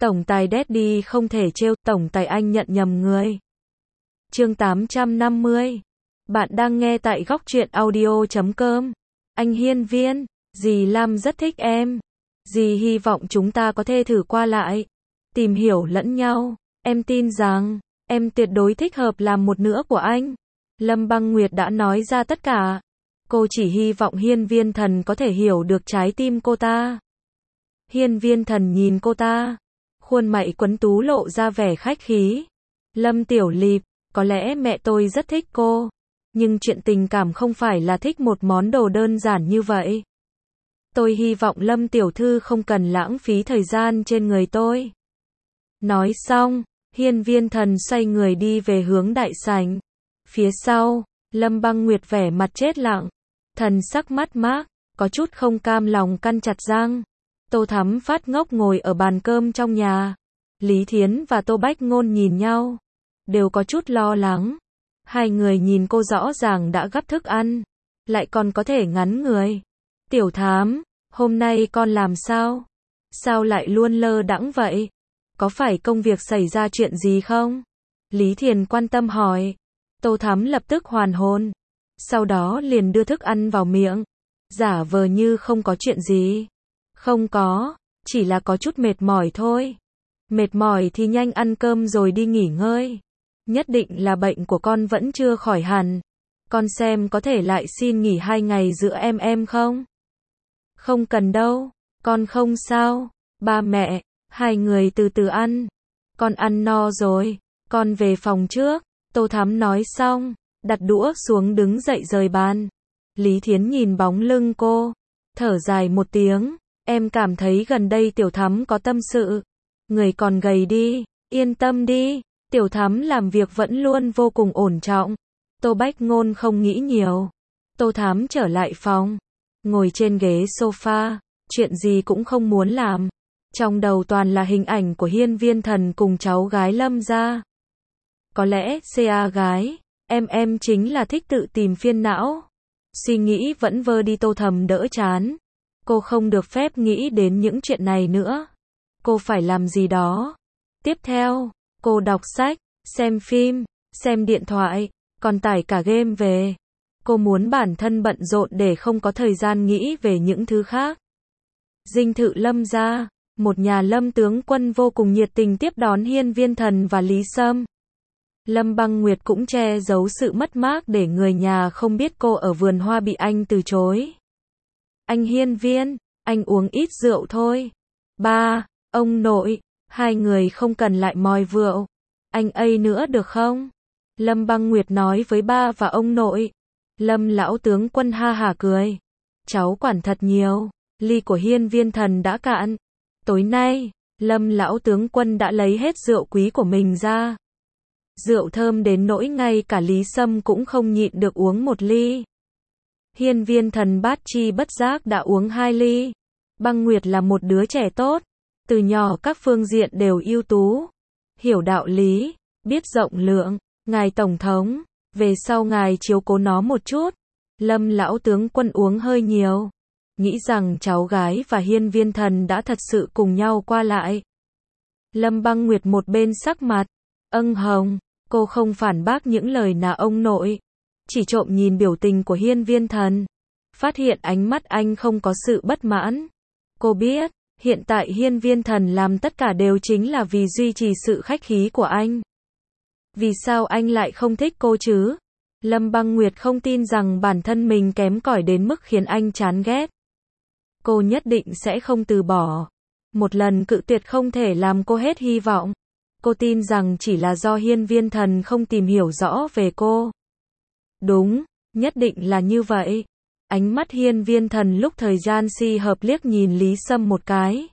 Tổng tài Daddy không thể trêu, tổng tài anh nhận nhầm người. Chương 850. Bạn đang nghe tại góc truyện audio.com. Anh Hiên Viên, dì Lam rất thích em. Dì hy vọng chúng ta có thể thử qua lại, tìm hiểu lẫn nhau. Em tin rằng, em tuyệt đối thích hợp làm một nửa của anh. Lâm Băng Nguyệt đã nói ra tất cả. Cô chỉ hy vọng Hiên Viên Thần có thể hiểu được trái tim cô ta. Hiên Viên Thần nhìn cô ta, khuôn mặt quấn tú lộ ra vẻ khách khí. Lâm Tiểu Lịp, có lẽ mẹ tôi rất thích cô, nhưng chuyện tình cảm không phải là thích một món đồ đơn giản như vậy. Tôi hy vọng Lâm Tiểu Thư không cần lãng phí thời gian trên người tôi. Nói xong, Hiên Viên Thần xoay người đi về hướng đại sảnh. Phía sau, Lâm Băng Nguyệt vẻ mặt chết lặng, thần sắc mắt mác, có chút không cam lòng căn chặt răng. Tô Thắm phát ngốc ngồi ở bàn cơm trong nhà. Lý Thiến và Tô Bách Ngôn nhìn nhau, đều có chút lo lắng. Hai người nhìn cô rõ ràng đã gắp thức ăn, lại còn có thể ngắn người. Tiểu Thám, hôm nay con làm sao? Sao lại luôn lơ đãng vậy? Có phải công việc xảy ra chuyện gì không? Lý Thiền quan tâm hỏi. Tô Thắm lập tức hoàn hồn, sau đó liền đưa thức ăn vào miệng, giả vờ như không có chuyện gì. Không có, chỉ là có chút mệt mỏi thôi. Mệt mỏi thì nhanh ăn cơm rồi đi nghỉ ngơi. Nhất định là bệnh của con vẫn chưa khỏi hẳn. Con xem có thể lại xin nghỉ 2 ngày giữa em không? Không cần đâu, con không sao. Ba mẹ, hai người từ từ ăn. Con ăn no rồi, con về phòng trước. Tô Thắm nói xong, đặt đũa xuống đứng dậy rời bàn. Lý Thiến nhìn bóng lưng cô, thở dài một tiếng. Em cảm thấy gần đây Tiểu Thắm có tâm sự. Người còn gầy đi, yên tâm đi. Tiểu Thắm làm việc vẫn luôn vô cùng ổn trọng. Tô Bách Ngôn không nghĩ nhiều. Tô Thắm trở lại phòng, ngồi trên ghế sofa, chuyện gì cũng không muốn làm. Trong đầu toàn là hình ảnh của Hiên Viên Thần cùng cháu gái Lâm gia. Có lẽ, CA gái, em chính là thích tự tìm phiền não. Suy nghĩ vẫn vơ đi. Tô Thầm đỡ chán. Cô không được phép nghĩ đến những chuyện này nữa. Cô phải làm gì đó. Tiếp theo, cô đọc sách, xem phim, xem điện thoại, còn tải cả game về. Cô muốn bản thân bận rộn để không có thời gian nghĩ về những thứ khác. Dinh thự Lâm gia, một nhà Lâm tướng quân vô cùng nhiệt tình tiếp đón Hiên Viên Thần và Lý Sâm. Lâm Băng Nguyệt cũng che giấu sự mất mát để người nhà không biết cô ở vườn hoa bị anh từ chối. Anh Hiên Viên, anh uống ít rượu thôi. Ba, ông nội, hai người không cần lại mòi rượu. Anh ấy nữa được không? Lâm Băng Nguyệt nói với ba và ông nội. Lâm lão tướng quân ha hả cười. Cháu quản thật nhiều, ly của Hiên Viên Thần đã cạn. Tối nay, Lâm lão tướng quân đã lấy hết rượu quý của mình ra. Rượu thơm đến nỗi ngay cả Lý Sâm cũng không nhịn được uống một ly. Hiên Viên Thần bát chi bất giác đã uống 2 ly. Băng Nguyệt là một đứa trẻ tốt, từ nhỏ các phương diện đều ưu tú, hiểu đạo lý, biết rộng lượng. Ngài tổng thống, về sau ngài chiếu cố nó một chút. Lâm lão tướng quân uống hơi nhiều, nghĩ rằng cháu gái và Hiên Viên Thần đã thật sự cùng nhau qua lại. Lâm Băng Nguyệt một bên sắc mặt hồng, cô không phản bác những lời nào ông nội, chỉ trộm nhìn biểu tình của Hiên Viên Thần, phát hiện ánh mắt anh không có sự bất mãn. Cô biết, hiện tại Hiên Viên Thần làm tất cả đều chính là vì duy trì sự khách khí của anh. Vì sao anh lại không thích cô chứ? Lâm Băng Nguyệt không tin rằng bản thân mình kém cỏi đến mức khiến anh chán ghét. Cô nhất định sẽ không từ bỏ. Một lần cự tuyệt không thể làm cô hết hy vọng. Cô tin rằng chỉ là do Hiên Viên Thần không tìm hiểu rõ về cô. Đúng, nhất định là như vậy. Ánh mắt Hiên Viên Thần lúc thời gian si hợp liếc nhìn Lý Sâm một cái.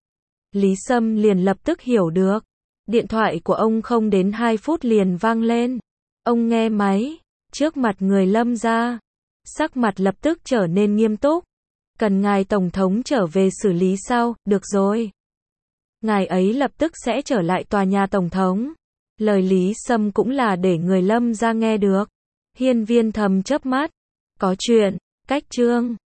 Lý Sâm liền lập tức hiểu được. Điện thoại của ông không đến 2 phút liền vang lên. Ông nghe máy, trước mặt người Lâm gia, sắc mặt lập tức trở nên nghiêm túc. Cần ngài tổng thống trở về xử lý sao? Được rồi. Ngài ấy lập tức sẽ trở lại tòa nhà tổng thống. Lời Lý Sâm cũng là để người Lâm gia nghe được. Hiên Viên thầm chớp mắt. Có chuyện, cách chương.